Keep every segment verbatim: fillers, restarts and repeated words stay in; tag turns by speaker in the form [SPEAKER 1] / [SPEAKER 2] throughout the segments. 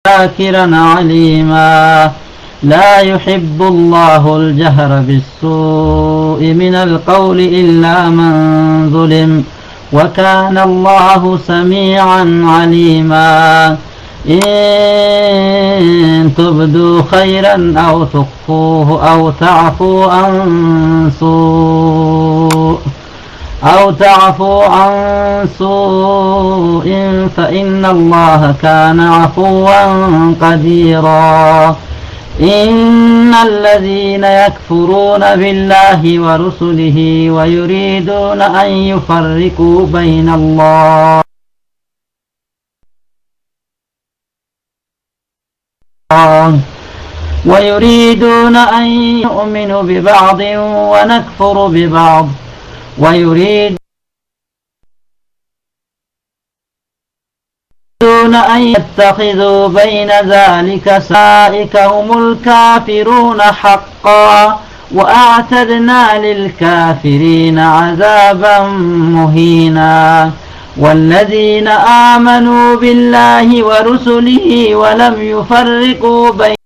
[SPEAKER 1] شاكرا عليما لا يحب الله الجهر بالسوء من القول إلا من ظلم وكان الله سميعا عليما إن تبدوا خيرا أو تخفوه أو تعفوا عن سوء أو تعفوا عن سوء فإن الله كان عفوا قديرا إن الذين يكفرون بالله ورسله ويريدون أن يفرقوا بين الله ويريدون أن يؤمنوا ببعض ونكفر ببعض ويريدون أن يتخذوا بين ذلك سائك هم الكافرون حقا وأعتدنا للكافرين عذابا مهينا والذين آمنوا بالله ورسله ولم يفرقوا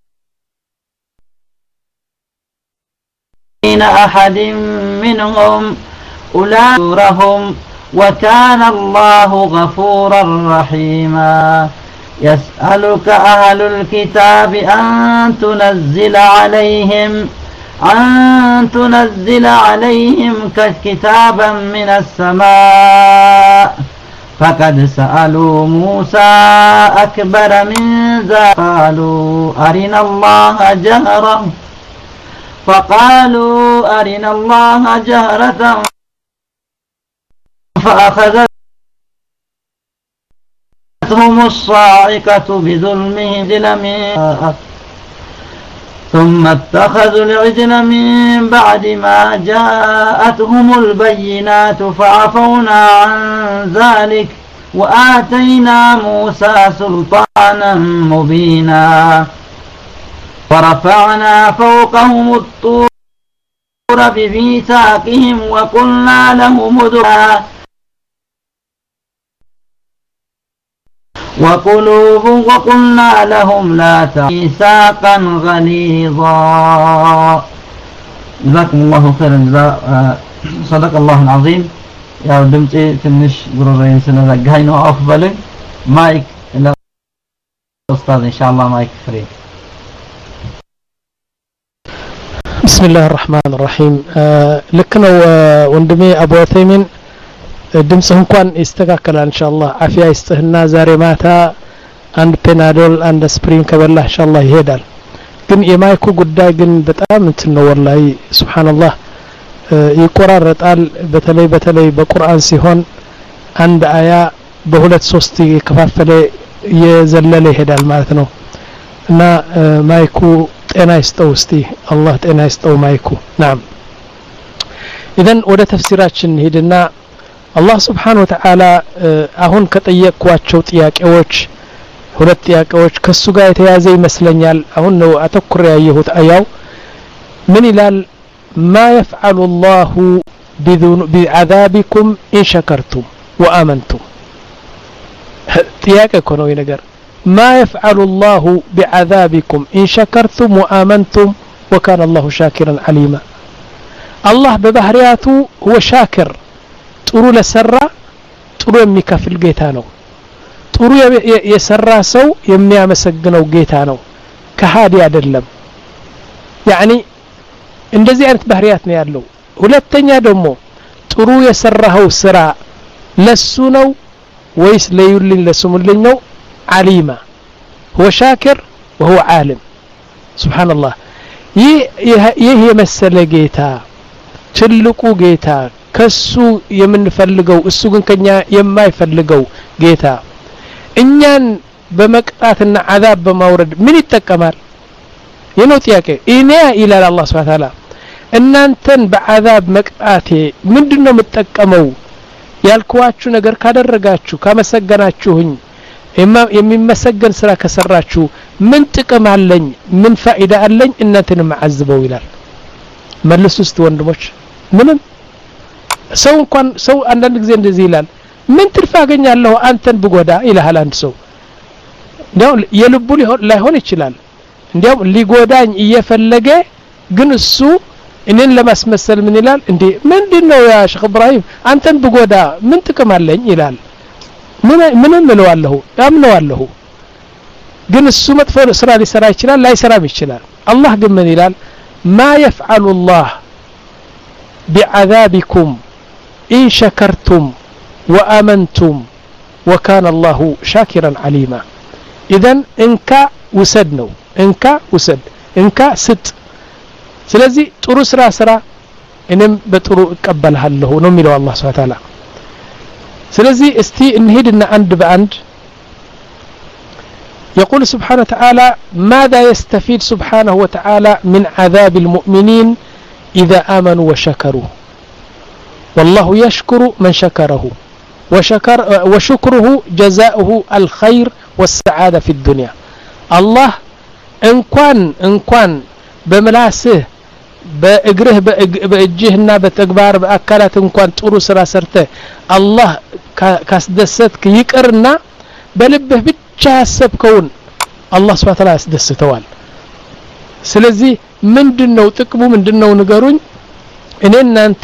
[SPEAKER 1] بين أحد منهم أولئك وكان الله غفورا رحيما يسألك أهل الكتاب أن تنزل عليهم أن تنزل عليهم كتابا من السماء فقد سألوا موسى أكبر من ذلك قالوا أرنا الله جهرا فقالوا أرنا الله جهرة فأخذتهم الصاعقة بظلمهم ثم اتخذوا العجل من بعد ما جاءتهم البينات فعفونا عن ذلك وآتينا موسى سلطانا مبينا ورفعنا فوقهم الطور بميثاقهم وقلنا لهم ادعوا وقلوب وقلنا لهم لا ميثاقا غليظا جزاكم الله خيرا جزاء صدق الله العظيم يا دمتي تنش غرورين سنزغاي نو افضل مايك استاذ ان شاء الله مايك فري
[SPEAKER 2] بسم الله الرحمن الرحيم لكنو وندمي ابو عثيمين ድምጽህ እንኳን ይስተካከላል ኢንሻአላህ አፊያ ይስተህና ዛሬ ማታ አንድ ፔናዶል አንድ ስፕሪን ከበላህ ኢንሻአላህ ይሄዳል ግን የማይኩ ጉዳይ ግን በጣም እንትን ነው ወላሂ ሱብሃንአላህ ይቆራረጣል በተለይ በተለይ በቁርአን ሲሆን አንድ አያ በሁለት ሶስት የከፋፈለ የዘለለ ይሄዳል ማለት ነው እና ማይኩ ጤና ይስጠው እስቲ አላህ ጤና ይስጠው ማይኩ ናም ኢዘን ወደ ተፍሲራችን ሄድና አላህ Subhanahu Wa Ta'ala አሁን ከጠየቅኳቸው ጥያቄዎች ሁለት ጥያቄዎች ከሱ ጋር የተያዘ ይመስለኛል አሁን ነው አተኩር ያየሁት አያው ምን ይላል ما يفعل الله بعذابكم إن شكرتم وآمنتم ጥያቄ ነው ይሄ ነገር ما يفعل الله بعذابكم إن شكرتم وآمنتم وكان الله شاكرا عليما الله ببحرياته هو شاكر ጥሩ ለሰራ ጥሩ የሚከፍል ጌታ ነው ጥሩ የሰራ ሰው የሚያመሰግነው ጌታ ነው ከሃዲ አይደለም يعني እንደዚህ አይነት ባህሪያት ነው ያለው ሁለተኛ ደግሞ ጥሩ የሰራው ስራ ለሱ ነው ወይስ ለዩልኝ ለስሙልኝ ነው عليما هو شاكر وهو عالم سبحان الله ይህ የመሰለ ጌታ ትልቁ ጌታ ከሱ የምንፈልገው እሱ ግን ከኛ የማይፈልገው ጌታ እኛን በመቅጣትና አዛብ በማውረድ ምን ይተከማል የነው ጥያቄ እኔ ኢላላ አላህ Subhanahu Wa Ta'ala እናንተን በአዛብ መቅጣቴ ምንድነው የምትጠቀመው ያልኳችሁ ነገር ካደረጋችሁ ካመሰገናችሁኝ የሚመሰገን ስራ ከሰራችሁ ምን ጥቅም አለኝ ምን ፋይዳ አለኝ እናንተን ማዕዝበው ይላል መልሱስት ወንድሞች ምንም ሰው እንኳን ሰው አንዳንድ ጊዜ እንደዚህ ይላል ምን ትርፍ አገኛለሁ አንተን ብጎዳ ይላል አንድ ሰው እንዲያው የልቡ ላይሆን ይችላል እንዲያው ሊጎዳኝ እየፈለገ ግን እሱ እኔን ለማስመሰል ምን ይላል እንዴ ምንድነው ያ ሼክ ኢብራሂም አንተን ብጎዳ ምን ጥቅም አለኝ ይላል ምን ምን እንለዋለሁ ያምነዋለሁ ግን እሱ መጥፎ ስራ ሊሰራ ይችላል ላይሰራም ይችላል አላህ ግን ምን ይላል ما يفعل الله بعذابكم إن شكرتم وآمنتم وكان الله شاكرا عليما إذن إنك وسدنو إنك وسد إنك ست سلازي طرو سرا سرا إنم بطرو اقبلها له نميلو الله سبحانه وتعالى سلازي استي انهدنا عند بعند يقول سبحانه وتعالى ماذا يستفيد سبحانه وتعالى من عذاب المؤمنين إذا آمنوا وشكروا والله يشكر من شكره وشكر وشكره جزاؤه الخير والسعادة في الدنيا الله إن كان إن كان بملاسه بأجره بأجهنا بتكبار بأكلات إن كان تورو سراسرته الله كاسدستك يكرنا بلبه بتشاسب كون الله سبحانه وتعالى يسدستوال سلزي من دنو تكبو من دنو نقرون إننا أنت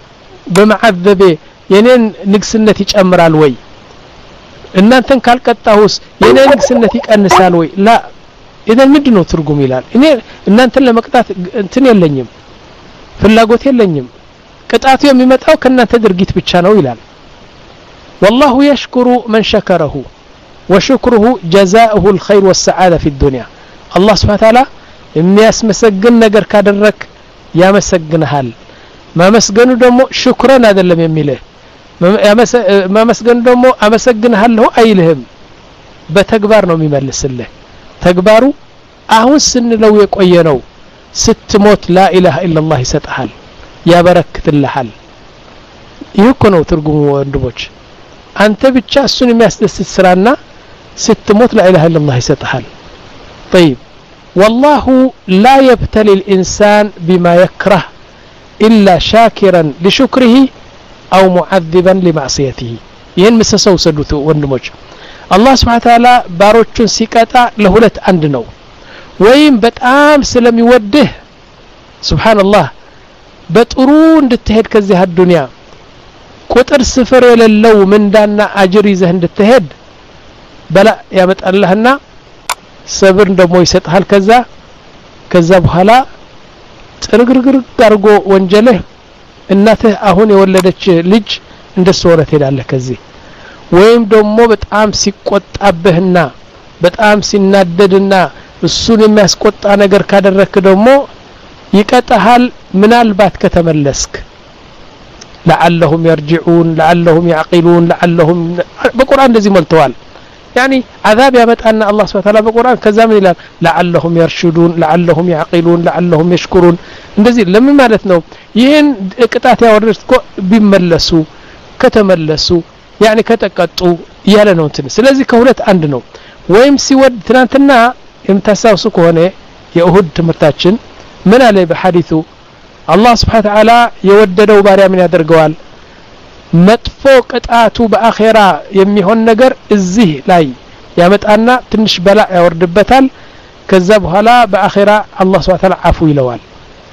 [SPEAKER 2] بمعذبه ينين نقسنة يجأمر الوي إن أنت كالكتاهوس ينين نقسنة يكأنس الوي لا إذا مدنو ترقم إلال إن أنت لما كتات انتني اللنيم في اللاقوت اللنيم كتات يوم يمتعو كنا تدرقيت بتشانو إلال والله يشكر من شكره وشكره جزاؤه الخير والسعادة في الدنيا الله سبحانه وتعالى الناس مسجن نجر كادرك يا مسجن هال ما مسجنوا دمو شكرا هذا اللي يميله ما مسجن دمو أمسجن هل هو أيلهم بتكبر نومي ملس الله تكبروا أهون سن لو يقينوا ست موت لا إله إلا الله ستحل يا بركة الحل يكونوا ترجموا وندبوش أنت بتشاء سن ما يستسرنا ست موت لا إله إلا الله ستحل طيب والله لا يبتلي الإنسان بما يكره إلا شاكرا لشكره أو معذبا لمعصيته ين مسسو سدوتو وندموج الله سبحانه وتعالى باروچن سيقطا لهولت عند نو ويم بتام سلم يوده سبحان الله بطرو እንድትሄድ ከዚህ الدنيا ቁጥር ስፍር የሌለው ምንዳና አጅር ይዘህ እንድትሄድ በላ ያመጣልህና ሰብር ደሞ ይሰጣል ከዛ ከዛ በኋላ ጥርግርግር አድርጎ ወንጀልህ እናትህ አሁን የወለደች ልጅ እንደሱ ወረ ትሄዳለህ ከዚህ ወይም ደሞ በጣም ሲቆጣብህና በጣም ሲናደድና እሱን የሚያስቆጣ ነገር ካደረክ ደሞ ይቀጣሃል ምናልባት ከተመለስክ لعلهم يرجعون لعلهم يعقلون لعلهم بقرآن እንደዚህ መልተዋል يعني عذاب يمتأن الله سبحانه وتعالى بالقرآن كذا من الآن لعلهم يرشدون لعلهم يعقلون لعلهم يشكرون እንደዚህ ለምን ማለት ነው ይሄን ቅጣት ያወረድኩ ቢመለሱ ከተመለሱ يعني ከተቀጡ ያለ ነው እንትን ስለዚህ ከሁለት አንድ ነው ወይም ሲወድ ትናንትና የምታሳውሱ ከሆነ የኡሁድ ትምርታችን ምን አለ በሐዲሱ الله سبحانه وتعالى يوددው ባሪያ ምን ያደርገዋል መጥፎ ቅጣቱ በአኺራ የሚሆን ነገር እዚህ ላይ ያመጣና ትንሽ በላ ያወርድበታል ከዛ በኋላ በአኺራ الله سبحانه وتعالى አፉ ይለዋል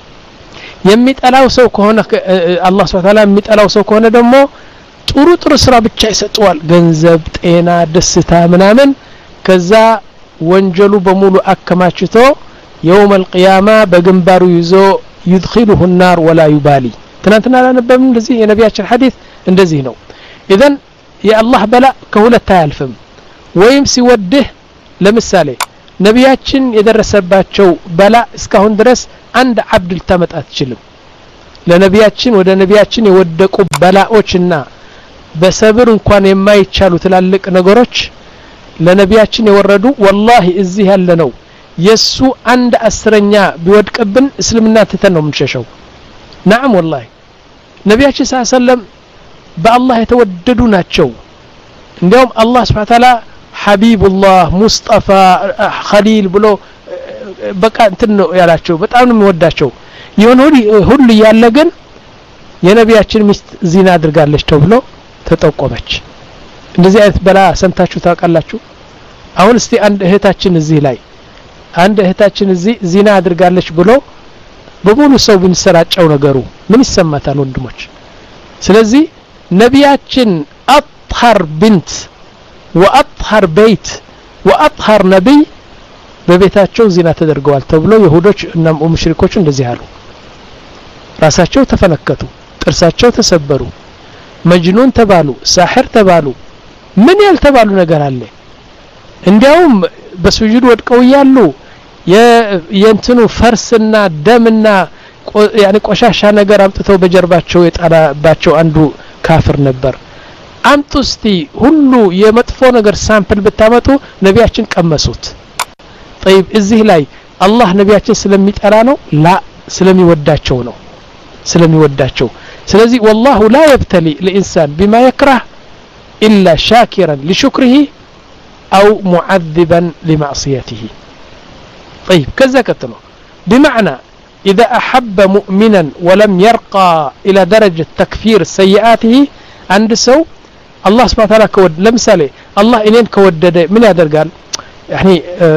[SPEAKER 2] የሚጠላው ሰው ከሆነ الله سبحانه وتعالى የሚጠላው ሰው ከሆነ ደግሞ ጥሩ ጥሩ ስራ ብቻ ይሰጠዋል ገንዘብ ጤና ደስታ ምናምን ከዛ ወንጀሉ በሙሉ አከማችቶ يوم القيامه በግንባሩ ይዞ يدخله النار ولا يبالي ትናንትና አላነበብም እንደዚህ የነቢያችን ሐዲስ እንደዚህ ነው ኢذن የአላህ በላ ከሁለት አያልፍም ወይም ሲወድህ ለምሳሌ ነቢያችን የደረሰባቸው በላ እስካሁን ድረስ አንድ አብድ ልታመጣ አትችልም ለነቢያችን ወደ ነቢያችን የወደቁ በላዎችና በሰብር እንኳን የማይቻሉ ትላልቅ ነገሮች ለነቢያችን የወረዱ والله እዚህ ያለ ነው የሱ አንድ አስረኛ ቢወድቅብን እስልምና ተተን ነው የምንሸሸው نعم والله ነቢያችን ሰለላሁ ዐለይሂ ወሰለም በአላህ የተወደዱ ናቸው እንዲያውም አላህ Subhanahu Ta'ala ሐቢቡላህ ሙስጠፋ ኸሊል ብሎ በቃ እንትን ነው ያላቸው በጣም ነው የሚወዳቸው ይሁን ሁሉ ያለ ግን የነቢያችን ሚስት ዚና አድርጋለች ተብሎ ተጠቆመች እንደዚህ አይነት በላ ሰምታችሁ ታውቃላችሁ አሁን እስቲ አንድ እህታችን እዚህ ላይ አንድ እህታችን እዚህ ዚና አድርጋለች ብሎ በሙሉ ሰው ብንሰራጨው ነገሩ ምን ይሰማታል ወንድሞች? ስለዚህ ነቢያችን አጥሃር ቢንት ወአጥሃር በይት ወአጥሃር ነብይ በቤታቸው ዚና ተደርገዋል ተብሎ ይሁዶች እና ሙሽሪኮች እንደዚህ አሉ። ራሳቸው ተፈነከቱ፣ ጥርሳቸው ተሰበሩ፣ መጅኑን ተባሉ፣ ሳሕር ተባሉ። ምን ያልተባሉ ነገር አለ? እንዲያውም በሱጁድ ወድቀው ያሉ የእንትኑ ፈርስና ደምና ያኒ ቆሻሻ ነገር አምጥተው በጀርባቸው የጣላባቸው አንዱ ካፍር ነበር። አምጡ እስቲ ሁሉ የመጥፎ ነገር ሳምፕል ብታመጡ ነቢያችን ቀመሱት። طيب እዚህ ላይ አላህ ነቢያችን ስለሚጠላ ነው? ላ ስለሚወዳቸው ነው። ስለሚወዳቸው ስለዚህ والله لا يبتلي الانسان بما يكره الا شاكرا لشكره او معذبا لمعصيته. طيب كذا كتنو بمعنى اذا احب مؤمنا ولم يرقى الى درجه تكفير سيئاته عند سو الله سبحانه وتعالى كود لمثال الله انين كودده من يادرغال يعني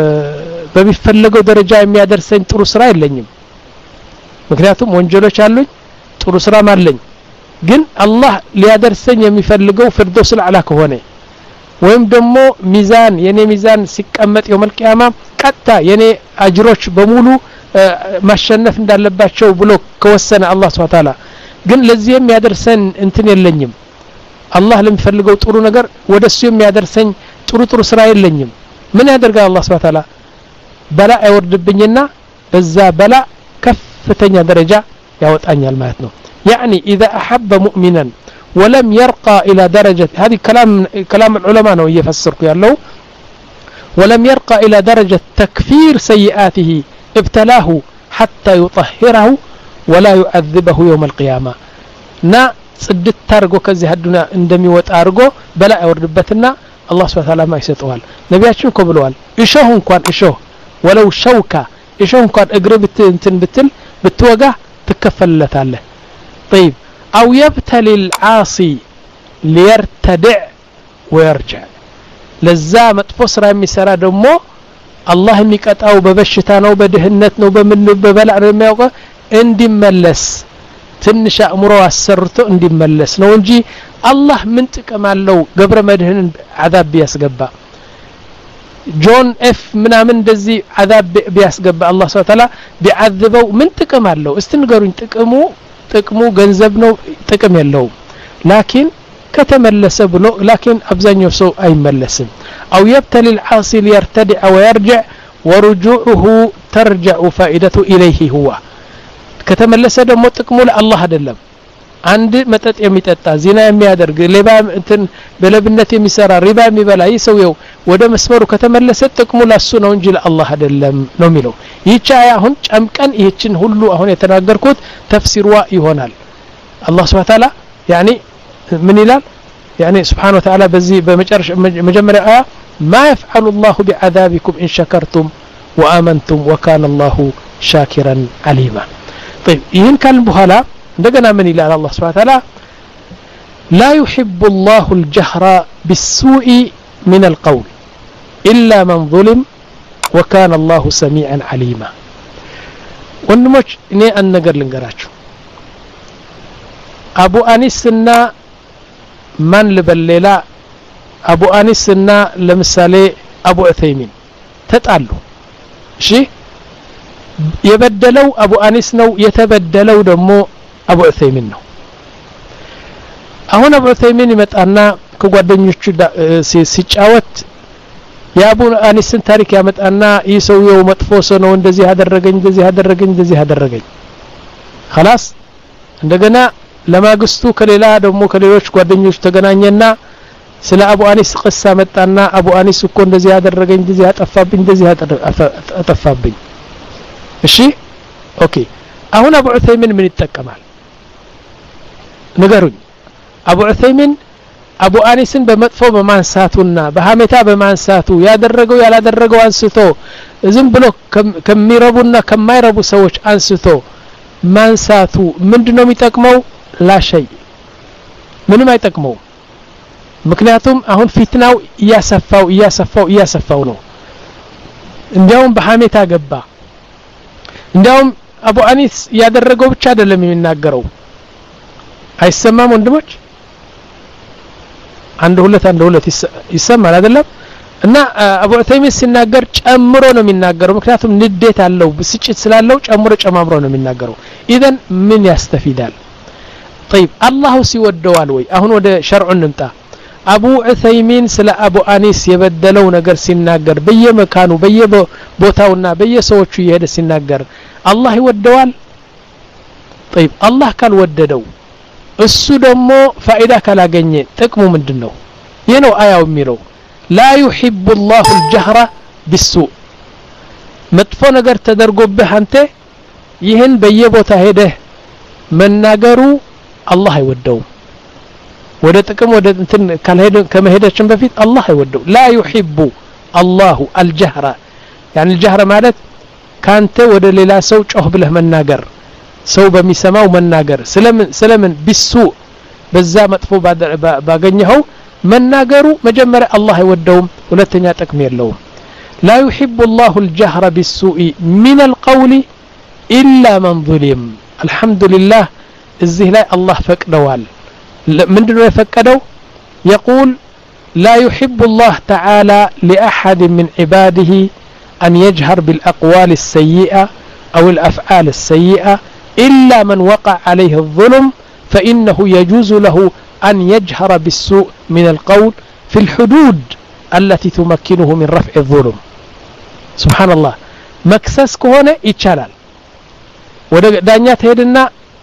[SPEAKER 2] በሚፈለገው ደረጃ የሚያደርሰኝ ጥሩ ስራ የለኝም። ምክንያቱም ወንጀሎች አሉኝ፣ ጥሩ ስራም አለኝ። ግን አላህ ሊያደርሰኝ የሚፈልገው ፍርዶስ አልአላ ከሆነ ወይም ደግሞ ሚዛን የኔ ሚዛን ሲቀመጥ የውመል ቂያማ ቀጣ የኔ አጅሮች በሙሉ ማሸነፍ እንዳለባቸው ብሎ ከወሰነ አላህ Subhanahu Wa Ta'ala ግን ለዚህ የሚያደርሰን እንትን የለኝም። አላህ ለሚፈልገው ጥሩ ነገር ወደሱ የሚያደርሰኝ ጥሩ ጥሩ ስራ የለኝም። ምን ያደርጋል አላህ Subhanahu Wa Ta'ala? በላ አይወርድብኝና በዛ በላ ከፍተኛ ደረጃ ያወጣኛል ማለት ነው። يعني اذا احب مؤمنا ولم يرقى الى درجه هذه كلام كلام العلماء ነው እየፈሰርኩ ያለው ولم يرقى الى درجه تكفير سيئاته ابتلاه حتى يطهره ولا يعذبه يوم القيامه نا ጽድት ታርጎ ከዚህ አዱና እንደሚወጣ አርጎ በላ አይወርድበትና አላህ Subhanahu Wa Ta'ala ማይሰጠዋል። ነቢያችን እኮ ብለዋል እሾህ እንኳን እሾህ ولو شوكة እሾህ እንኳን እግር እንትን ብትል ብትወጋ ትከፈልለታለህ። طيب او يبتلي العاصي ليرتدع ويرجع ለዛ መጥፎ ስራ የሚሰራ ደግሞ አላህ የሚቀጣው በበሽታ ነው፣ በድህነት ነው፣ በምን በበላ ነው የሚያውቀው እንዲመለስ ትንሽ አእምሮ አሰርቶ እንዲመለስ ነው እንጂ አላህ ምን ጥቅም አለው ገብረ መድህንን አዛብ ያስገባ ጆን ኤፍ ምናምን እንደዚህ አዛብ ቢያስገባ አላህ Subhanahu Wa Ta'ala ቢዓذበው ምን ጥቅም አለው? እስቲ ንገሩኝ። ጥቅሙ ጥቅሙ ገንዘብ ነው? ጥቅም የለውም። ላኪን ከተመለሰ ብሎ ላኪን አብዛኛው ሰው አይመለስም። او يبتلي العاصي ليرتدع ويرجع ورجوعه ترجع فائدته اليه هو ከተመለሰ ደግሞ ጥቅሙ ለአላህ አይደለም። አንድ መጠጥ የሚጠጣ ዚና የሚያደርግ ሌባ እንትን በለብነት የሚሰራ ሪባ የሚበላ ይሰውየው ወደ መስመሩ ከተመለሰ ጥቅሙ ለሱ ነው እንጂ ለአላህ አይደለም ነው የሚለው። ይህች አያ አሁን ጨምቀን ይህችን ሁሉ አሁን የተናገርኩት ተፍሲርዋ ይሆናል። አላህ Subhanahu Wa Ta'ala يعني ምን ይላል? يعني سبحانه وتعالى በዚህ በመጨረሻ መጀመሪያ አያ ما يفعل الله بعذابكم إن شكرتم وآمنتم وكان الله شاكرا عليما. طيب ይህን ካልን በኋላ እንደገና ምን ይላል አላህ Subhanahu Wa Ta'ala لا يحب الله الجهر بالسوء من القول إلا من ظلم وكان الله سميعا عليما. ወንድሞች እኔ አንድ ነገር ልንገራችሁ። አቡ አኒስና ማን ልበሌላ አቡ አኒስና ለምሳሌ አቡ ዑሰይሚን ተጣሉ። እሺ የበደለው አቡ አኒስ ነው፣ የተበደለው ደግሞ አቡ ዑሰይሚን ነው። አሁን አቡ ዑሰይሚን ይመጣና ከጓደኞቹ ሲጫወት የአቡ አኒስን ታሪክ ያመጣና ይሰውየው መጥፎ ሰው ነው፣ እንደዚህ ያደረገኝ እንደዚህ ያደረገኝ እንደዚህ ያደረገኝ خلاص እንደገና ለማግስቱ ከሌላ ደግሞ ከሌሎች ጓደኞች ተገናኘና ስለ አቡ አኒስ ቅሳ መጣና አቡ አኒስ እኮ እንደዚህ ያደረገኝ እንደዚህ ያጠፋብኝ እንደዚህ ያጠፋብኝ። እሺ ኦኬ አሁን አቡ ዑሰይሚን ምን ይጠቀማል ንገሩኝ? አቡ ዑሰይሚን አቡ አኒስን በመጥፎ በማንሳቱና በሐሜታ በማንሳቱ ያደረገው ያላደረገው አንስቶ ዝም ብሎ ከሚረቡና ከማይረቡ ሰዎች አንስቶ ማንሳቱ ምንድነው የሚጠቅመው? ላ ሸይ ምንም አይጠቅመው። ምክንያቱም አሁን ፊትናው ያሰፋው ያሰፋው ያሰፋው ነው እንዲያውም በሐሜታ ገባ እንዲያውም አቡ አኒስ ያደረገው ብቻ አይደለም የሚናገረው አይሰማም ወንድሞች አንድ ሁለት አንድ ሁለት ይሰማል አይደለም እና አቡ ዑተይሚን ሲናገር ጨምሮ ነው የሚናገረው ምክንያቱም ንዴት አለው ብስጭት ስላለው ጨምሮ ጨማምሮ ነው የሚናገረው ኢደን ምን ያስተፊዳል طيب الله ሲወደዋል ወይ አሁን ወደ ሸርዑ እንምጣ አቡ ዑተይሚን ስለ አቡ አኒስ የበደለው ነገር ሲናገር በየመካኑ በየቦታውና በየሰዎቹ ይሄደ ሲናገር አላህ ይወደዋል طيب አላህ ካልወደደው እሱ ደግሞ ፋይዳ ካላገኘ ጥቅሙ ምንድነው ይሄ ነው አያው የሚለው لا يحب الله الجهر بالسوء መጥፎ ነገር ተደርጎብህ አንተ ይሄን በየቦታ ሄደህ መናገሩ አላህ አይወደውም ወደ ጥቅም ወደ እንትን ካልሄደ ከመሄዳችን በፊት አላህ አይወደው لا يحب الله الجهر يعني الجهر ማለት ካንተ ወደ ሌላ ሰው ጮህ ብለህ መናገር ሰው በሚሰማው መናገር ስለምን ስለምን بالسوء በዛ መጥፎ ባገኘው መናገሩ መጀመሪያ አላህ አይወደውም ሁለተኛ ጥቅም የለውም لا يحب الله الجهر بالسوء من القول إلا من ظلم الحمد لله እዚህ ላይ አላህ ፈቅደዋል ምንድነው የፈቀደው يقول لا يحب الله تعالى لأحد من عباده أن يجهر بالأقوال السيئة أو الأفعال السيئة إلا من وقع عليه الظلم فإنه يجوز له أن يجهر بالسوء من القول في الحدود التي تمكنه من رفع الظلم سبحان الله مكسس كهونه يتشالال ወደ ዳኛ ተሄድና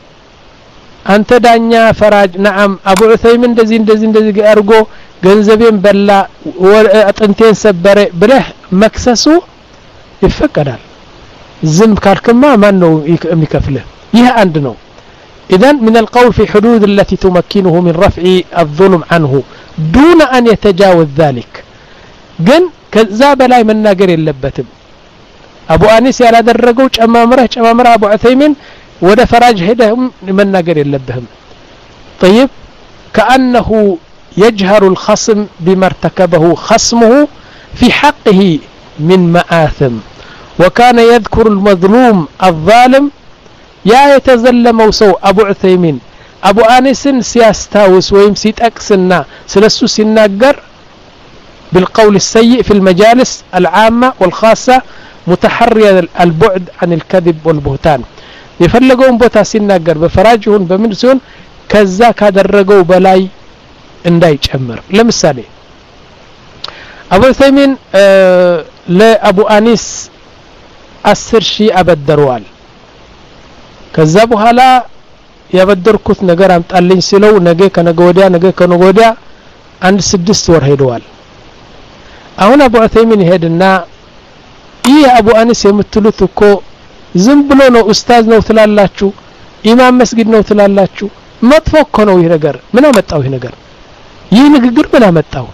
[SPEAKER 2] አንተ ዳኛ ፈራጅ نعم አቡ ዑሰይሚን እንደዚህ እንደዚህ እንደዚህ አርጎ ገንዘቤን በላ አጥንቴን ሰበረ ብለህ መክሰሱ ይፈቀዳል ዝም ካልከማ ማን ነው የሚከፍልህ ይሄ አንድ ነው إذن من القول في حدود التي تمكنه من رفع الظلم عنه دون أن يتجاوز ذلك جن كذا بلاي من ناقر اللبتم أبو أنيس يلا درجوج أمامره أمامره أبو عثيمين وده فراج هدهم من ناقر اللبهم طيب كأنه يجهر الخصم بما ارتكبه خصمه في حقه من مآثم وكان يذكر المظلوم الظالم يا يتزلموا سو أبو عثيمين أبو أنيس سيستاوس ويم سيتأكسنا سلسو سيناقر بالقول السيء في المجالس العامة والخاصة متحريا البعد عن الكذب والبهتان يفلقون بوتا سيناقر بفراجهن بمنسون كذا كادرقوا بلاي انداي جمر لمثالي أبو عثيمين آه لأبو أنيس أسر شيء أبدروال ከዛ በኋላ ያበደርኩት ነገር አምጣልኝ ሲለው ነገ ከነገ ወዲያ ነገ ከነገ ወዲያ አንድ ስድስት ወር ሄደዋል አሁን አቡ ዑሰይሚን ሄድና ይሄ አቡ አኒስ የምትሉት እኮ ዝም ብሎ ነው ኡስታዝ ነው ትላላችሁ ኢማም መስጊድ ነው ትላላችሁ መጥፎ እኮ ነው ይሄ ነገር ምን አመጣው ይሄ ነገር ይሄ ንግግር ምን አመጣው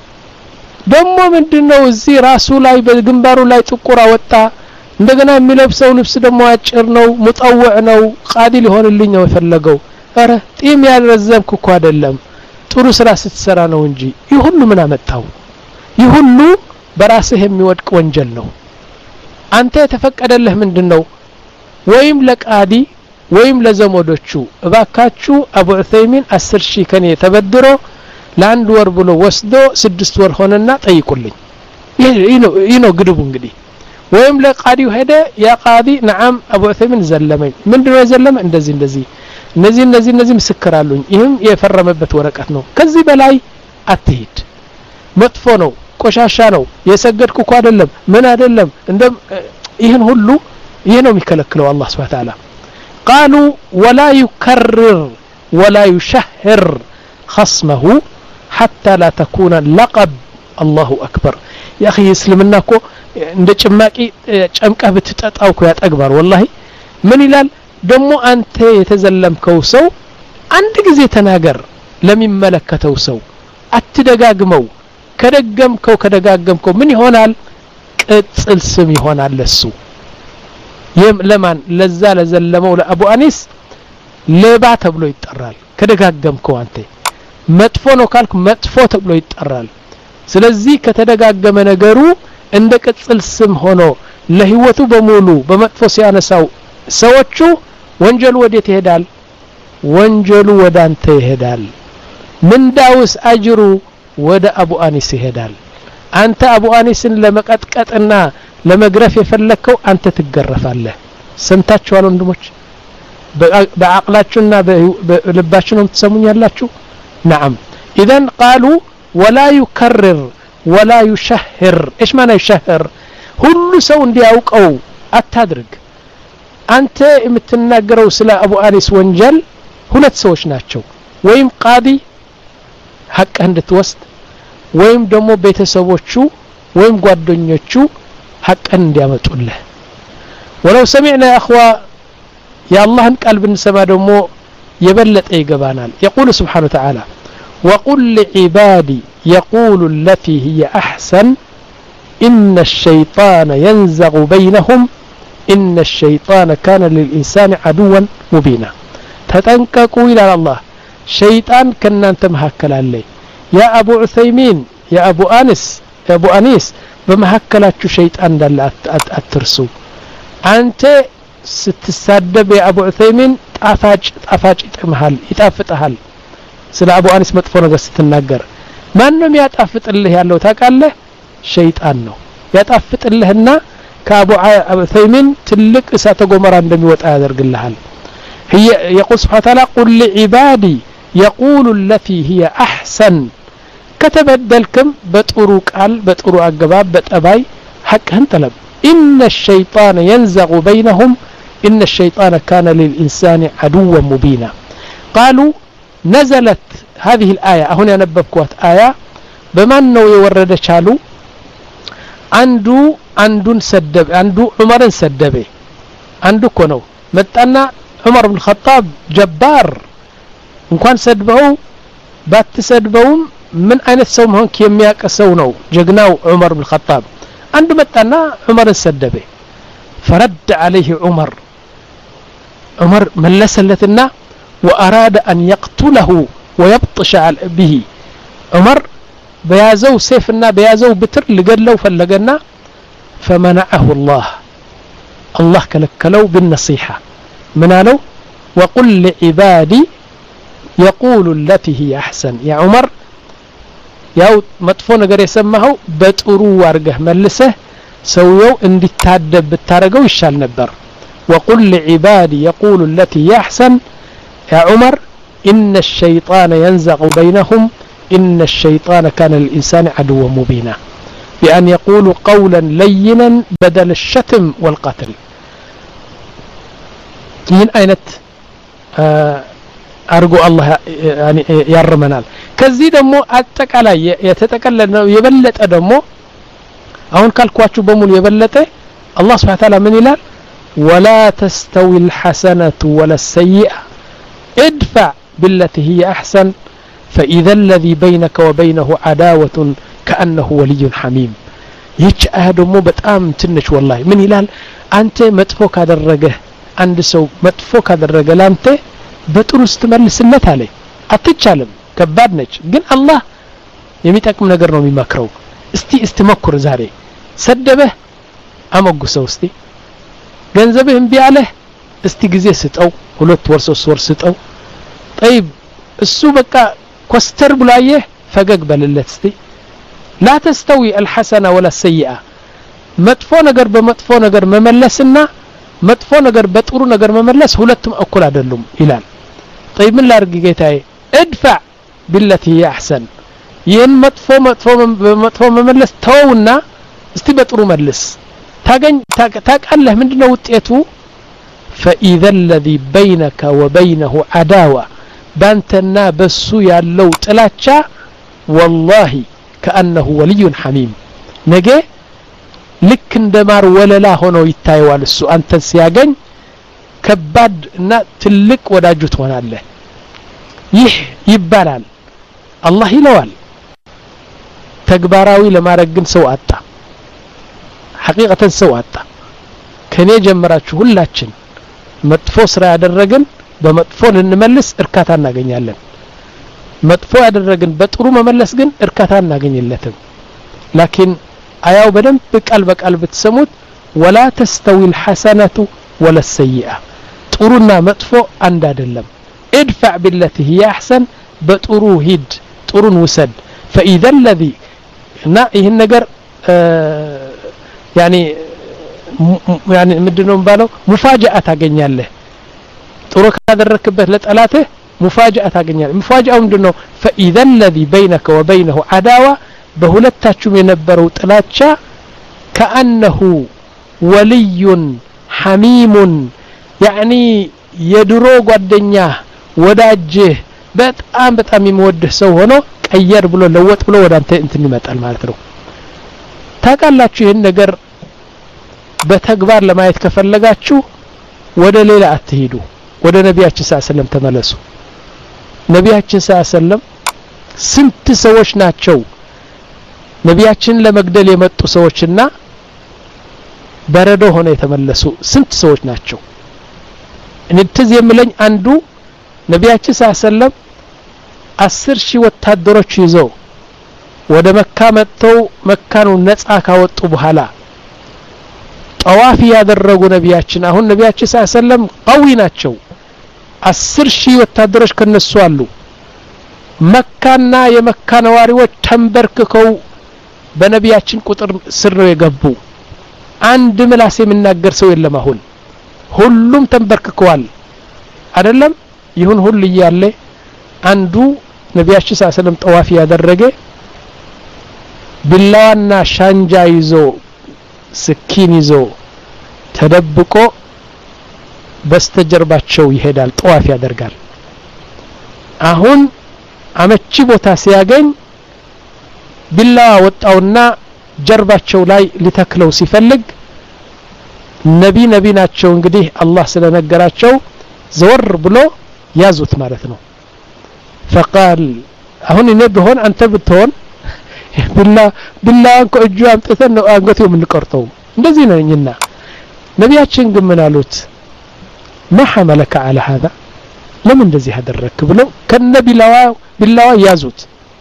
[SPEAKER 2] ደሞ ምንድነው እዚህ ራሱ ላይ በግንባሩ ላይ ጥቁር አወጣ እንደገና የሚለብሰው ልብስ ደግሞ አጭር ነው ሙጣወዕ ነው ቃዲ ሊሆንልኝ ነው የፈለገው አረ ጢም ያልረዘምኩ እኮ አይደለም ጥሩ ስራ ስትሰራ ነው እንጂ ይህ ሁሉ ምን አመጣው ይህ ሁሉ በራስህ የሚወድቅ ወንጀል ነው አንተ የተፈቀደልህ ምንድነው ወይም ለቃዲ ወይም ለዘመዶቹ እባካችሁ አቡ ዑሰይሚን አስር ሺህ ከኔ ተበድሮ ለአንድ ወር ብሎ ወስዶ ስድስት ወር ሆነና ጠይቁልኝ ይሄ ነው ይሄ ነው ግድቡ እንግዲህ ወይም ለቃዲው ሄደ ያ ቃዲ نعم አቡ ዑሰይሚን ዘለመኝ ምንድነው የዘለመ እንደዚህ እንደዚህ እነዚህ እነዚህ እነዚህ ምስክራሉኝ ይሄም የፈረመበት ወረቀት ነው ከዚህ በላይ አትሂድ መጥፎ ነው ቆሻሻ ነው የሰገድኩ እኮ አይደለም ምን አይደለም እንደ ይሄን ሁሉ ይሄ ነው የሚከለክለው አላህ Subhanahu Wa Ta'ala قالوا ولا يكرر ولا يشهر خصمه حتى لا تكون لقب الله أكبر يا أخي اسلمنا كو እንደ ጭማቂ ጨምቀህ ብትጠጣው እኮ ያጠግባር والله ምን ይላል ደሞ አንተ የተዘለምከው ሰው አንድ ጊዜ ተናገር ለሚመለከተው ሰው አትደጋግመው ከደገምከው ከደጋገምከው ምን ይሆናል ቅጽል ስም ይሆናል ለሱ ይም ለማን ለዛ ለዘለመው ለአቡ አኒስ ሌባ ተብሎ ይጠራል ከደጋገምከው አንተ መጥፎ ነው ካልኩ መጥፎ ተብሎ ይጠራል ስለዚህ ከተደጋገመ ነገሩ እንደ ቅጽል ስም ሆኖ ለህይወቱ በሙሉ በመጥፎ ሲያነሳው ሰዎቹ ወንጀሉ ወዴት ይሄዳል ወንጀሉ ወደ አንተ ይሄዳል ምንዳውስ አጅሩ ወደ አቡ አኒስ ይሄዳል አንተ አቡ አኒስን ለመቀጥቀጥና ለመግረፍ የፈለከው አንተ ትገረፋለህ ሰምታችኋል ወንድሞች በአቅላችሁና በልባችሁ ነው ተሰሙኛላችሁ نعم اذا قالوا ولا يكرر ولا يشهر ايش معنى يشهر ሁሉ ሰው እንዲያውቀው አታድርግ አንተ የምትናገረው ስለ አቡ አኒስ ወንጀል ሁለት ሰዎች ናቸው ወይም ቃዲ ሐቅ እንድትወስድ ወይም ደግሞ ቤተሰቦቹ ወይም ጓደኞቹ ሐቅን እንዲያመጡልህ ولو سمعنا يا اخوا يا الله قال بنسما ደግሞ የበለጠ ይገባናል يقول سبحانه وتعالى وقل لعبادي يقول التي هي احسن ان الشيطان ينزغ بينهم ان الشيطان كان للانسان عدوا مبينا تتنققوا الى الله شيطان كنانت مهكل عليه يا ابو عثيمين يا ابو انس يا ابو انيس بمهكلاችሁ شيطان እንዳለ አትርሱ አንተ ስትሳደብ يا ابو عثيمين ጣፋጭ ጣፋጭ ይጥምሃል ይጣፍጥሃል ስለ አቡ አኒስ መጥፎ ነገር ስትናገር ማንንም ያጣፍጥልህ ያለው ታውቃለህ ሸይጣን ነው ያጣፍጥልህና ከአቡ عثيمين ትልቅ እሳተ ገሞራ እንደሚወጣ ያደርግልሃል هي يقول سبحانه وتعالى قل لعبادي يقول التي هي احسن كتبدلكم بطرو قال بطرو اغباب بطباي حقهن طلب ان الشيطان ينزغ بينهم ان الشيطان كان للانسان عدوا مبينا قالوا نزلت هذه الايه هنا ينببكوات ايه بمن ነው የወረደች አሉ አንዱ አንዱን ሰደበ አንዱ ዑመርን ሰደበ አንዱ እኮ ነው መጣና ዑመር ኢብኑ ኸጣብ ጀባር እንኳን ሰድበው ባትሰድበውም ምን አይነት ሰው መሆን የሚያቀሰው ነው ጀግናው ዑመር ኢብኑ ኸጣብ አንዱ መጣና ዑመርን ሰደበ فرد عليه عمر عمر ملسلتنا واراد ان يقتله ويبطش به عمر بيازو سيفنا بيازو بتر لقلو فلقنا فمنعه الله الله كلكلو بالنصيحة منالو وقل لعبادي يقول التي هي أحسن يا عمر يا مطفو نجر يسمعه بتقرو وارجه ملسه سويو اندي تادب بتارجو يشال نبر وقل لعبادي يقول التي هي أحسن يا عمر إن الشيطان ينزغ بينهم إن الشيطان كان للإنسان عدوا مبينا بأن يقول قولا لينا بدل الشتم والقتل من أينت أرجو الله يعني يرمنا كذي دمو أتكلا يتتكلم يبلت أدمو أهون كالكواتشو بمول يبلت الله سبحانه وتعالى من إلال ولا تستوي الحسنة ولا السيئة ادفع بالتي هي أحسن فإذا الذي بينك وبينه عداوة كأنه ولي حميم يج أهدمو بتأم تنش والله من إلال أنت متفوك هذا الرجه عند سو متفوك هذا الرجل أنت بتروس تمر سنة عليه أتجعلم كبادنش جن الله يميتكم نجرنا ميمكرو استي استمكر زاري سدبه أمجو سوستي جنزبهم بيعله استي جزية ستأو ولو تورسو صور ستأو طيب السوبك كوستر بلايه فجق باللتستي لا تستوي الحسنة ولا السيئة مدفو نجر بمدفو نجر مملسنا مدفو نجر بتقولوا نجر مملس هلتم أكل عدلهم إلال طيب من لا رجيتاي ادفع بالتي هي أحسن ين مدفو مدفو مدفو مملس تونا استبتقولوا مجلس تاجن تاج تاج الله من دنا وتأتو فإذا الذي بينك وبينه عداوة بانتنا بسو يالو تلاتشا والله كأنه ولي حميم نجي لك اندمار ولا لا هنا يتايوال السو أنت سياجن كباد نا تلك وداجت وانا الله يح يبالال الله يلوال تكباراوي لما رجن سواتا حقيقة سواتا كان يجمرات كلاتشن مدفو سرا يدرجن بمدفو لنملس اركاتا ناغنيالن መጥፎ ያደረግን በጥሩ መመለስ ግን እርካታ እናገኝለትም لكن አያው በደንብ ቃል በቃል ብትሰሙት ولا تستوي الحسنة ولا السيئة ጥሩና መጥፎ አንድ አይደለም ادفع بالتي هي احسن በጥሩ ሂድ ጥሩን ውሰድ فاذا الذي እና ይሄን ነገር يعني يعني ምንድነው ባለው ሙፋጃአ ታገኛለህ ጥሩ ካደረክበት ለጠላትህ ሙፋጃአ ታገኛለህ ሙፋጃአው ምንድነው فاذا الذي بينك وبينه عداوة በሁለታችሁም የነበረው ጥላቻ كأنه ولي حميم يعني የድሮ ጓደኛ ወዳጅህ በጣም በጣም የሚወድህ ሰው ሆኖ ቀየር ብሎ ለወጥ ብሎ ወዳንተ እንትን ይመጣል ማለት ነው ታቃላችሁ ይሄን ነገር በተግባር ለማየት ከፈለጋችሁ ወደ ሌላ አትሄዱ ወደ ነቢያችን ሰለላሁ ዐለይሂ ወሰለም ተመለሱ ነቢያችን ሰለላሁ ዐለይሂ ወሰለም ስንት ሰዎች ናቸው ነቢያችን ለመግደል የመጡ ሰዎችና በረዶ ሆነ የተመለሱ ስንት ሰዎች ናቸው እንትዝ የምለኝ አንዱ ነቢያችን ሰለላሁ ዐለይሂ ወሰለም አስር ሺህ ወታደሮች ይዘው ወደ መካ መጥተው መካኑ ነፃ ካወጡ በኋላ ጠዋፍ ያደረጉ ነቢያችን አሁን ነቢያችን ሰለላሁ ዐለይሂ ወሰለም ቀዊ ናቸው አስር ሺህ ወታደሮች ከነሱ አሉ መካና የመካ ነዋሪዎች ተንበርክከው በነቢያችን ቁጥር ስር ነው የገቡ አንድ ምላስ የሚናገር ሰው የለም አሁን ሁሉም ተንበርክከዋል አይደለም ይሁን ሁሉ ይያለ አንዱ ነቢያችን ሰለላሁ ዐለይሂ ወሰለም ጠዋፍ ያደረገ ቢላዋና ሻንጃ ይዞ ስኪን ይዞ ተደብቆ በስተጀርባቸው ይሄዳል ጠዋፍ ያደርጋል አሁን አመቺ ቦታ ሲያገኝ ቢላዋ ወጣውና ጀርባቸው ላይ ሊተክለው ሲፈልግ ነቢ ነቢ ናቸው እንግዲህ አላህ ስለነገራቸው ዘወር ብሎ ያዙት ማለት ነው فقال አሁን እኔ ብሆን አንተ ብትሆን ቢላ ቢላዋን ከእጁ አምጥተን ነው አንገቴው ምን ቀርተው እንደዚህ ነኝና ነቢያችን ግን ምን አሉት ما حملك على هذا ለምን እንደዚህ አደረክ ብለው ከነቢላዋ ቢላዋ ያዙት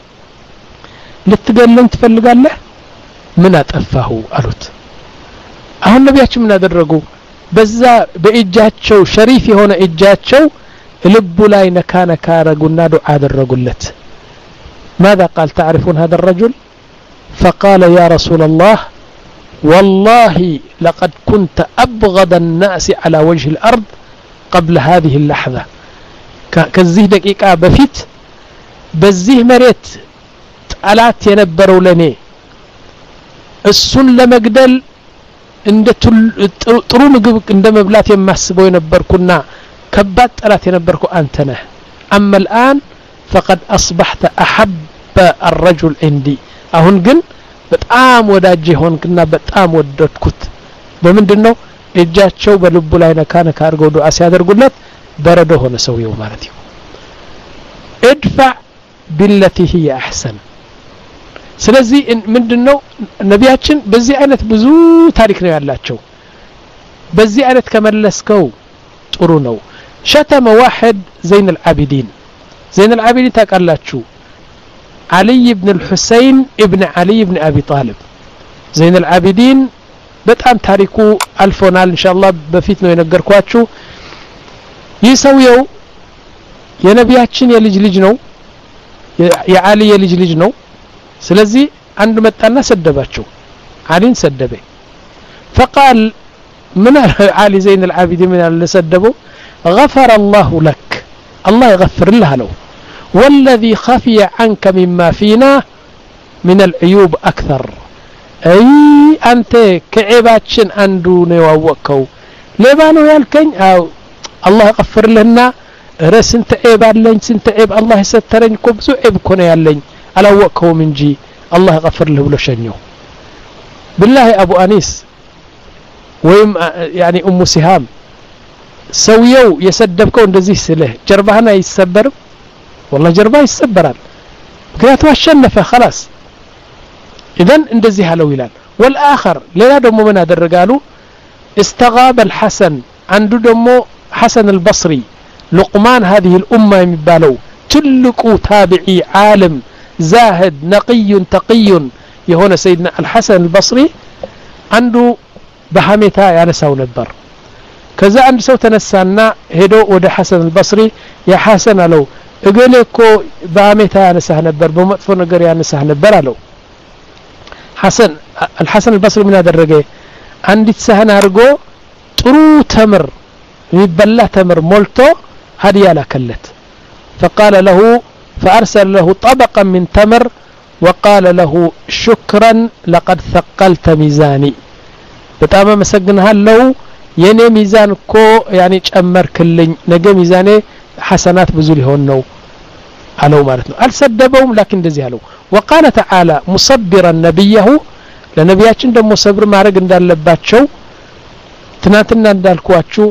[SPEAKER 2] ልትገለን ትፈልጋለህ ምን አጠፋሁ አሉት አሁን ነቢያችን ምን አደረጉ በዛ በእጃቸው ሸሪፍ የሆነ እጃቸው ልቡ ላይ ነካ ነካ አረጉና ዱዓ አደረጉለት ماذا قال تعرفون هذا الرجل فقال يا رسول الله والله لقد كنت أبغض الناس على وجه الأرض قبل هذه اللحظة كزيه دقيقة بفيت بزيه مريت طلعت ينبروا لني السن لمقدل እንደ ጥሩ ምግብ እንደ መብላት የማስበው የነበርኩና ከባድ ጠላት የነበርኩ አንተ ነህ اما الان فقد اصبحت احب الرجل عندي አሁን ግን በጣም ወዳጅ ሆንክና በጣም ወደድኩት በመንድነው እጃቸው በልቡ ላይ ነካ ነካ አድርገው ዱዓ ሲያደርጉለት በረዶ ሆነ ሰውየው ማለት ነው ادفع بالتي هي احسن ስለዚህ ምንድነው ነቢያችን በዚህ አይነት ብዙ ታሪክ ነው ያላቸው በዚህ አይነት ከመለስከው ጥሩ ነው شتم واحد زين العابدين زين العابدين ታቃላችሁ علي بن الحسين ابن علي بن ابي طالب زين العابدين በጣም ታሪኩ አልፎናል ኢንሻአላህ በፊት ነው የነገርኳችሁ ይሰውየው የነቢያችን የልጅ ልጅ ነው የዓሊ የልጅ ልጅ ነው ስለዚህ አንድ መጣና ሰደባቸው አሊን ሰደበ فقال من علي زين العابدين من اللي سدبه غفر الله لك الله يغفر له له والذي خفي عنك مما فينا من العيوب أكثر أي أنت كعباتشن أندو نيووكو لبانو يالكين أو الله يغفر لنا رس انت عيب علين سنت عيب الله يسترين كبسو عيب كونه يالين على وكو من جي الله يغفر له ولو شنيو بالله أبو أنيس ويم يعني أم سهام سويو يسدبكو እንደዚህ ስለ ጀርባህና ይሰበር والله ጀርባ ይሰበራል ምክንያቱም አሸነፈ خلاص اذا እንደዚህ አለው ይላል والآخر ሌላ ደግሞ ምን አደረጋሉ استغاب الحسن عنده ደግሞ حسن البصري لقمان هذه الأمة የሚባለው تلقوا تابعي عالم زاهد نقي تقي يهون سيدنا الحسن البصري عنده بحميتا يانساو نبر كذا عند سو تنسانا هدو ود حسن البصري يا حسن لو اقولكو بحميتا يانساه نبر بمطفو نجر يانساه نبر لو حسن الحسن البصري من ادرجه عندت سهن ارغو ጥሩ تمر يبلى تمر مولتو هديه لاكلت فقال له فارسل له طبقا من تمر وقال له شكرا لقد ثقلت ميزاني بتام مسجنها لو يني ميزان كو يعني ጨመርክልኝ ነገ ሚዛኔ حسنات ብዙ ሊሆን ነው አለው ማለት ነው አልሰደበውም لكن እንደዚህ አለው وقال تعالى مصبرا نبيه ለነቢያችን ደግሞ ሰብር ማድረግ እንዳለባቸው ትናንትና እንዳልኳችሁ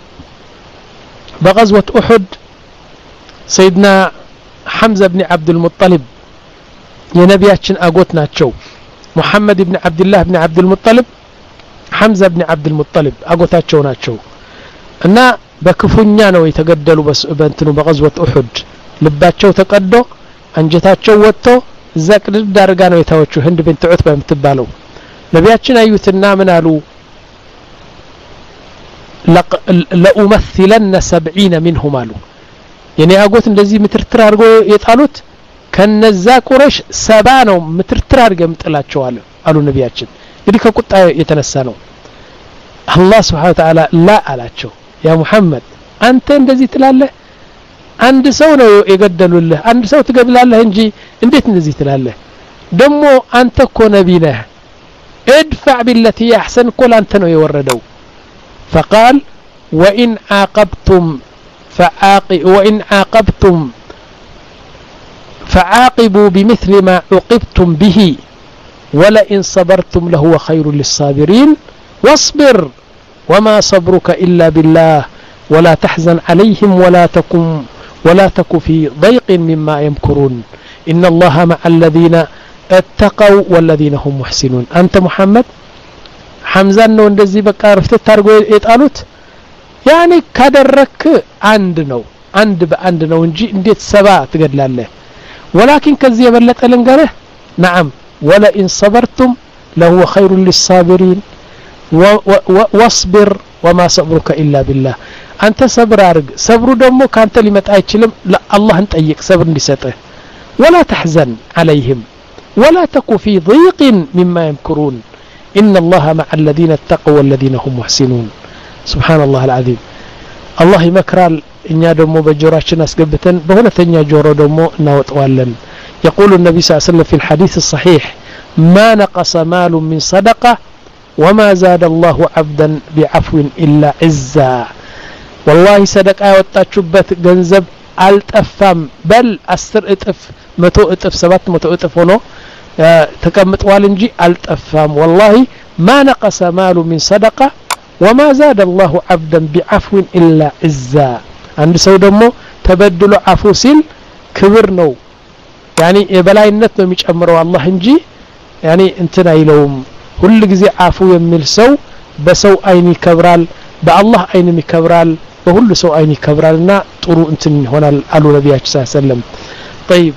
[SPEAKER 2] بغزوة أحد سيدنا حمزة بن عبد المطلب የነቢያችን አጎት ናቸው محمد بن عبد الله بن عبد المطلب حمزة بن عبد المطلب አጎታቸው ናቸው እና በክፉኛ ነው የተገደሉ በእንትኑ በغزوة أحد ልባቸው ተቀዶ አንጀታቸው ወጥቶ ዘቅድ ዳርጋ ነው የታወቹ ህንድ بنت عتبة የምትባለው ነቢያችን አዩትና ምን አሉ لأمثلن سبعين منهم አሉ የኔ አጎት እንደዚህ ምትርትር አድርጎ የጣሉት ከነዛ ቁረሽ ሰባ ነው ምትርትር አድርገ ምጥላቸው አሉ አሉ ነቢያችን እንግዲህ ከቁጣ የተነሳ ነው አላህ Subhanahu Wa Ta'ala ላ አላቸው ያ ሙሐመድ አንተ እንደዚህ ትላለህ አንድ ሰው ነው የገደሉልህ አንድ ሰው ትገድላለህ እንጂ እንዴት እንደዚህ ትላለህ ደሞ አንተ እኮ ነብይ ነህ ادفع بالتي احسن كل انت ነው የወረደው فقال وان عاقبتم فعاقب وان عاقبتم فعاقبوا بمثل ما عوقبتم به ولئن صبرتم لهو خير للصابرين واصبر وما صبرك إلا بالله ولا تحزن عليهم ولا تكن ولا تك في ضيق مما يمكرون إن الله مع الذين اتقوا والذين هم محسنون أنت محمد حمزة نو እንደዚህ በቃ ረፍት ታርጎ የጣሉት ያኒ ካደረክ አንድ ነው አንድ በአንድ ነው እንጂ እንዴት ሰባ ትገድላለህ ولكن كذي يبلت لنقره نعم ولئن صبرتم لهو خير للصابرين واصبر وما صبرك إلا بالله أنت صبر أرق صبر دمو كانت لما تأيشلم لا الله انتأيك صبر لسته ولا تحزن عليهم ولا تكو في ضيق مما يمكرون إن الله مع الذين اتقوا والذين هم محسنون سبحان الله العظيم الله مكرال إنيا دمو بجوراشنا اسقبتن بهولتنيا جورو دمو ناوطوالن يقول النبي صلى الله عليه وسلم في الحديث الصحيح ما نقص مال من صدقة وما زاد الله عبدا بعفو إلا عزا والله صدقة وطاچوبت ገንዘብ አልጠፋም بل አስር እጥፍ መቶ እጥፍ ሰባት መቶ እጥፍ ሆኖ ተቀምጧል እንጂ አልጠፋም والله ما نقص مال من صدقة وما زاد الله عبدا بعفو إلا عزا عند ሰው ደግሞ ተበድሎ አፉ ሲል ክብር ነው يعني የበላይነት ነው የሚጨምረው አላህ እንጂ يعني እንትን አይለውም ሁሉ ጊዜ አፉ የሚል ሰው በሰው አይን ይከብራል በአላህ አይን ይከብራል በሁሉ ሰው አይን ይከብራልና ጥሩ እንትን ይሆናል አሉ ነብያችን ሰለላሁ ዐለይሂ ወሰለም طيب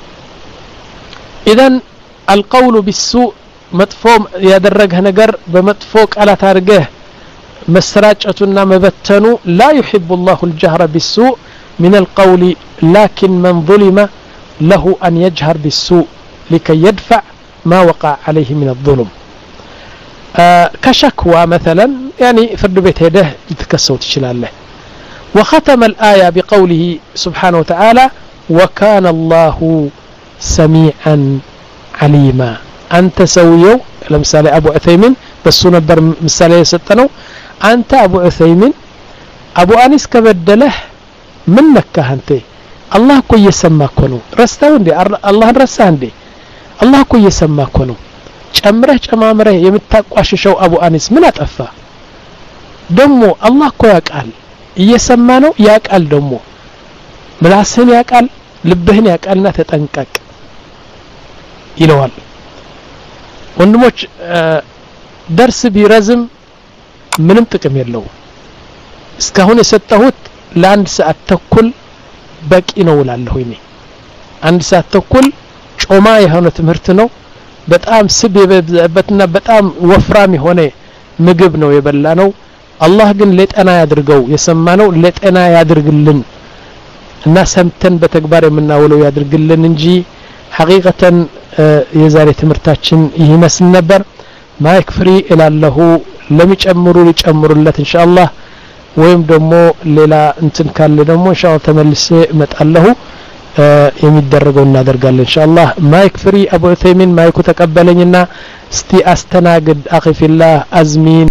[SPEAKER 2] اذا القول بالسوء مطفو ያደረገ ነገር በመጥፎ ቃላት አድርገህ መስራጨቱና መበተኑ لا يحب الله الجهر بالسوء من القول لكن من ظلم له أن يجهر بالسوء لكي يدفع ما وقع عليه من الظلم آه كشكوى مثلا يعني فرد بيت هده يتكسو تشلاله وختم الآية بقوله سبحانه وتعالى وكان الله سميعا عليما أنت سويو لمثال أبو عثيمين بس نبر مثال يستنو أنت أبو عثيمين أبو أنيس كبدله منك أنت الله كو يسمى كونو رستاو اندي الله رسا اندي الله كو يسمى كونو ጨምረህ ጨማምረህ የምታቋሽሸው አቡ አኒስ ምን አጠፋ ደሞ አላህ እኮ ያቃል እየሰማ ነው ያቃል ደሞ ምላስህን ያቃል ልብህን ያቃልና ተጠንቀቅ ይለዋል ወንድሞች ደርስ ቢረዝም ምንም ጥቅም የለው እስካሁን የሰጠሁት ለአንድ ሰዓት ተኩል በቂ ነው እላለሁ እኔ አንድ ሰዓት ተኩል ጮማ የሆነ ትምህርት ነው በጣም ስብ የበዛበትና በጣም ወፍራም የሆነ ምግብ ነው የበላ ነው አላህ ግን ለጤና ያድርገው የሰማነው ለጤና ያድርግልን እና ሰምተን በተግባር የምናውለው ያድርግልን እንጂ ሐቂቀተን የዛሬ ትምህርታችን ይመስል ነበር ማይክ ፍሪ እላለሁ ለሚጨምሩ ሊጨምሩለት ኢንሻአላህ ወይም ደግሞ ሌላ እንትን ካለ ደግሞ ኢንሻአላህ ተመልሼ እመጣለሁ የሚደረገው እናደርጋለን ኢንሻአላህ ማይክ ፍሪ አቡ ዑሰይሚን ማይኩ ተቀበለኝና እስቲ አስተናግድ አኺ ፊላህ አዝሚን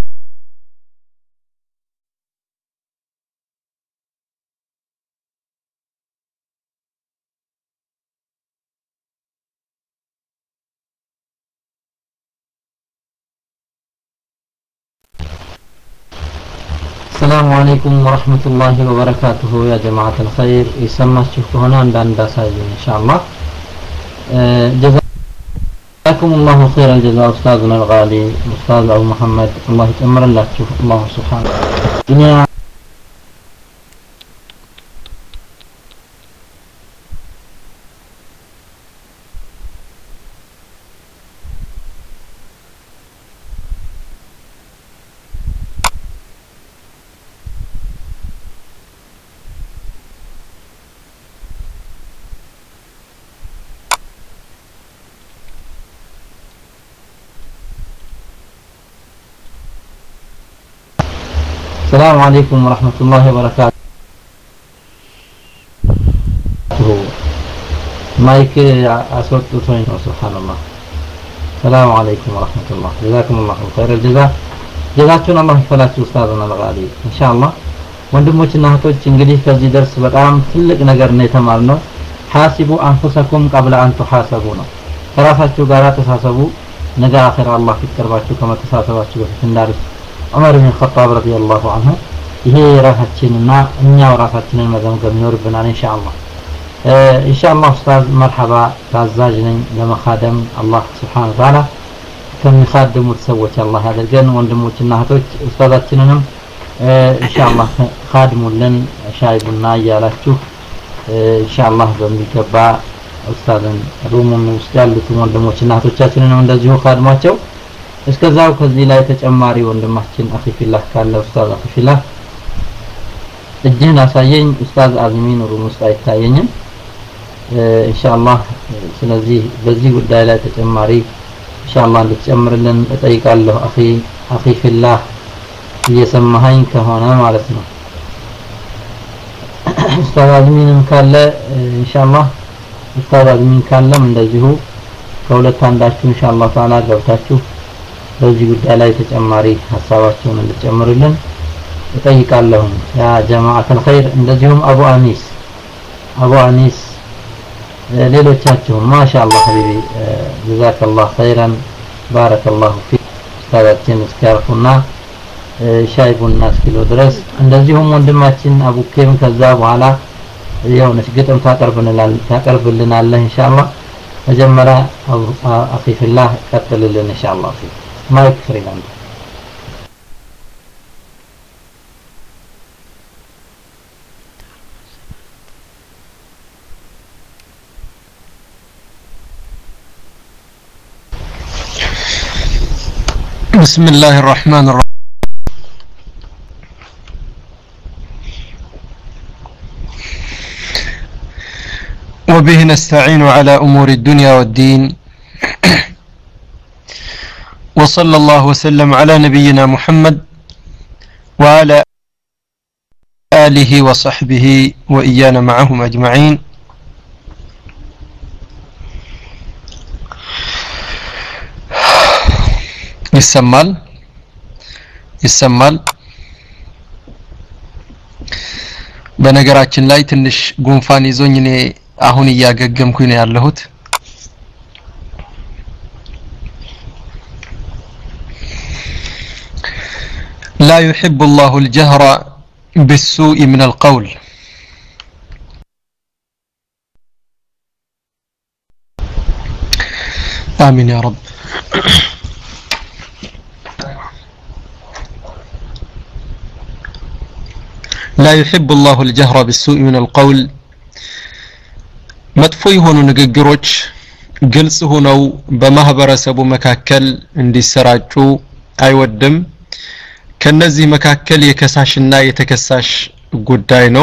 [SPEAKER 1] السلام عليكم ورحمة الله وبركاته يا جماعة الخير يسمى هنا عند عند ساجين إن شاء الله جزاكم الله خير الجزاء أستاذنا الغالي أستاذ أبو محمد الله يتأمر الله تشوف الله سبحانه وتعالى السلام عليكم ورحمة الله وبركاته مايك أسود توين سبحان الله السلام عليكم ورحمة الله جزاكم الله خير الجزاء جزاكم الله فلا أستاذنا الغالي إن شاء الله ወንድሞችና እህቶች እንግዲህ ከዚህ ደርስ በጣም ትልቅ ነገር ነው የተማርነው ሐሲቡ አንፉሰኩም قبل أن تحاسبوا ነው ራሳችሁ ጋር ተሳሰቡ ነገ አኺራ አላህ ይቀርባችሁ ከመተሳሰባችሁ በፊት እንዳርስ عمر بن الخطاب رضي الله عنه ይሄ ራሳችንና እኛው ራሳችንን መገምገም ይኖርብናል ኢንሻአላህ ኢንሻአላህ ኡስታዝ መርሐባ ታዛዥ ነኝ ለመኻደም አላህ Subhanahu Wa Ta'ala ከሚኻደሙት ሰዎች አላህ ያደርገን ወንድሞችና እህቶች ኡስታዛችንንም ኢንሻአላህ ኻድሙልን ሻይ ቡና ያላችሁ ኢንሻአላህ በሚገባ ኡስታዝን ሩሙን ውስጥ ያሉት ወንድሞችና እህቶቻችንንም እንደዚሁ ኻድሟቸው እስከዛው ከዚህ ላይ ተጨማሪ ወንድማችን አኺ ፊላህ ካለ ኡስታዝ አኺ ፊላህ እጅህን አሳየኝ ኡስታዝ አዝሚን ሩም ውስጥ አይታየኝም ኢንሻአላህ ስለዚህ በዚህ ጉዳይ ላይ ተጨማሪ ኢንሻአላህ እንድትጨምርልን እጠይቃለሁ አኺ አኺ ፊላህ እየሰማኸኝ ከሆነ ማለት ነው ኡስታዝ አዝሚንም ካለ ኢንሻአላህ ኡስታዝ አዝሚን ካለም እንደዚሁ ከሁለት አንዳችሁ ኢንሻአላህ ተዓላ ገብታችሁ በዚህ ጉዳይ ላይ ተጨማሪ ሐሳባችሁን እንድትጨምሩልን እጠይቃለሁ ያ ጀማዓተል ኸይር እንደዚሁም አቡ አኒስ አቡ አኒስ ሌሎቻችሁ ማሻአላህ ሐቢቢ ጀዛከላሁ ኸይራን ባረከላሁ ፊክ ኡስታዛችን እስኪያርፉና ሻይ ቡና እስኪሉ ድረስ እንደዚሁም ወንድማችን አቡኬም ከዛ በኋላ የሆነች ግጥም ታቀርብልናል ታቀርብልናለህ ኢንሻአላህ መጀመሪያ አኺ ፊላህ ቀጥልልን ኢንሻአላህ ማይክ ፍሪላንድ
[SPEAKER 3] بسم الله الرحمن الرحيم وبه نستعين على أمور الدنيا والدين وصلى الله وسلم على نبينا محمد وعلى آله وصحبه وإيانا معهم أجمعين يسمال يسمال በነገራችን ላይ ትንሽ ጉንፋን ይዞኝ እኔ አሁን እያገገምኩኝ ነው ያለሁት لا يحب الله الجهر بالسوء من القول آمين يا رب لا يحب الله الجهر بالسوء من القول መጥፎ የሆኑ ንግግሮች ግልጽ ሆነው በማህበረሰቡ መካከል እንዲሰራጩ አይወድም ከነዚህ መካከል የከሳሽና የተከሳሽ ጉዳይ ነው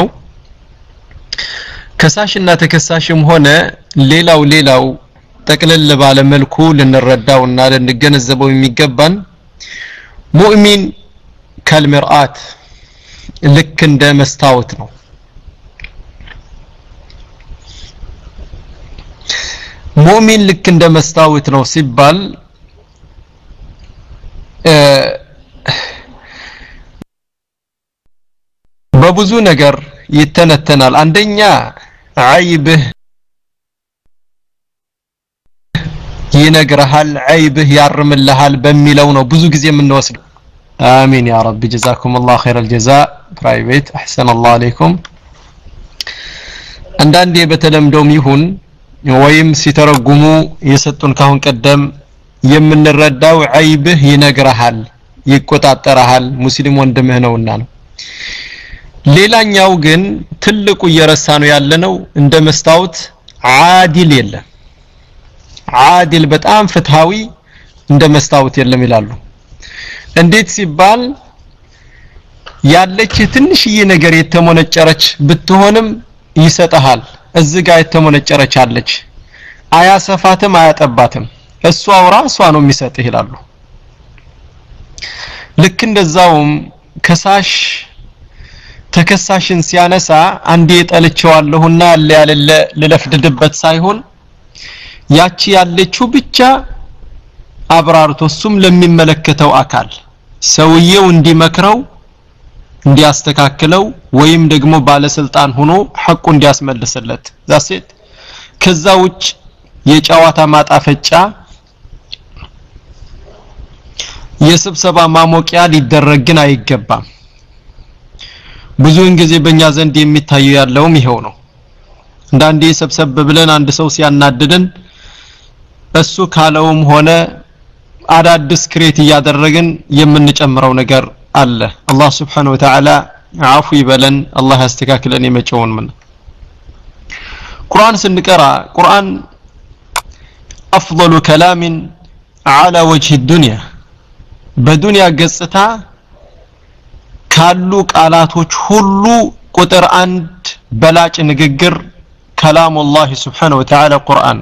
[SPEAKER 3] ከሳሽና ተከሳሽም ሆነ ሌላው ሌላው ጠቅለል ባለ መልኩ ልንረዳውና ልንገነዘበው የሚገባን ሙእሚን ከልምርአት ልክ እንደ መስታወት ነው ሙእሚን ልክ እንደ መስታወት ነው ሲባል በብዙ ነገር ይተነተናል አንደኛ አይብህ ይነግርሃል አይብህ ያርምልሃል በሚለው ነው ብዙ ጊዜ የምንወስደው አሚን ያ ረብ ጀዛኩሙላህ ኸይረል ጀዛ ፕራይቬት አህሰን አላህ አለይኩም አንዳንዴ በተለምዶም ይሁን ወይም ሲተረጉሙ የሰጡን ካሁን ቀደም የምንረዳው አይብህ ይነግርሃል ይቆጣጠራል ሙስሊም ወንድምህ ነውና ነው ሌላኛው ግን ትልቁ እየረሳ ነው ያለነው እንደ መስታወት ዓዲል የለም ዓዲል በጣም ፍትሃዊ እንደ መስታወት የለም ይላሉ እንዴት ሲባል ያለች ትንሽዬ ነገር የተሞነጨረች ብትሆንም ይሰጣል እዚህ ጋር የተሞነጨረች አለች አያሰፋትም አያጠባትም እሷው ራሷ ነው የሚሰጥ ይላሉ ልክ እንደዛውም ከሳሽ ተከሳሽን ሲያነሳ አንዴ ጠልቼዋለሁና ያለለ ለለፍድድበት ሳይሆን ያቺ ያለችው ብቻ አብራርቶ እሱም ለሚመለከተው አካል ሰውየው እንዲመክረው እንዲያስተካክለው ወይም ደግሞ ባለስልጣን ሆኖ ሐቁ እንዲያስመልስለት ዛሴት ከዛ ውጭ የጨዋታ ማጣፈጫ የስብሰባ ማሞቂያ ሊደረግን አይገባም ብዙውን ጊዜ በእኛ ዘንድ የሚታየው ያለውም ይሄው ነው እንዳንዴ ሰብሰብ ብለን አንድ ሰው ሲያናድደን እሱ ካለውም ሆነ አዳዲስ ክሬት ያደረግን የምንጨምረው ነገር አለ አላህ Subhanahu Wa Ta'ala አፉ ይበለን አላህ ያስተካክለን የመጨውን ምን ቁርአን ስንቀራ ቁርአን أفضل كلام على وجه الدنيا በዱንያ ገጽታ ካሉ ቃላቶች ሁሉ ቁጥር አንድ በላጭ ንግግር كلام الله سبحانه وتعالى ቁርአን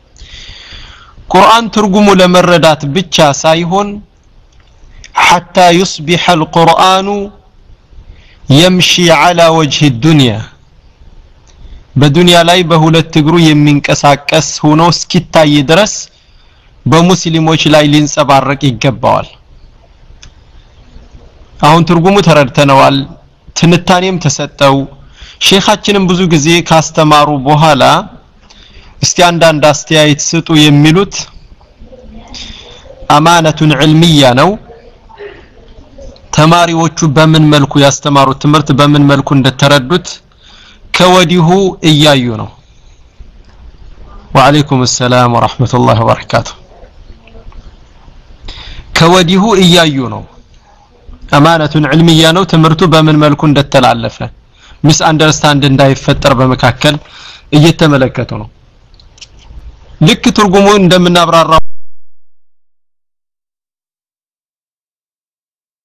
[SPEAKER 3] ቁርአን ትርጉሙ ለመረዳት ብቻ ሳይሆን حتى يصبح القرآن يمشي على وجه الدنيا በዱንያ ላይ በሁለት እግሩ የሚንቀሳቀስ ሆኖ እስኪታይ ድረስ በሙስሊሞች ላይ ሊንጸባረቅ ይገባዋል አሁን ትርጉሙ ተረድተናል ትንታኔም ተሰጠው ሼኻችንም ብዙ ጊዜ ካስተማሩ በኋላ እስቲ አንዳንድ አስተያየት ስጡ የሚሉት አማነቱን ዒልሚያ ነው ተማሪዎቹ በምን መልኩ ያስተማሩት ትምህርት በምን መልኩ እንደተረዱት ከወዲሁ እያዩ ነው ወአለይኩም ሰላም ወራህመቱላሂ ወበረካቱ ከወዲሁ እያዩ ነው አማነቱን ዒልሚያ ነው ትምህርቱ በምን መልኩ እንደተላለፈ ሚስ አንደርስታንድ እንዳይፈጠር በመካከል እየተመለከቱ ነው ልክ ትርጉሙ እንደምናብራራው